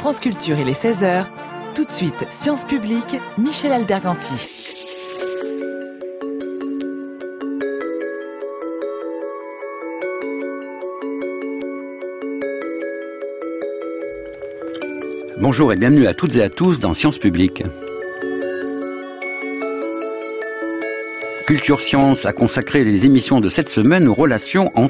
France Culture, il est 16h. Tout de suite, Sciences Publiques, Michel Alberganti. Bonjour et bienvenue à toutes et à tous dans Sciences Publiques. Culture Science a consacré les émissions de cette semaine aux relations entre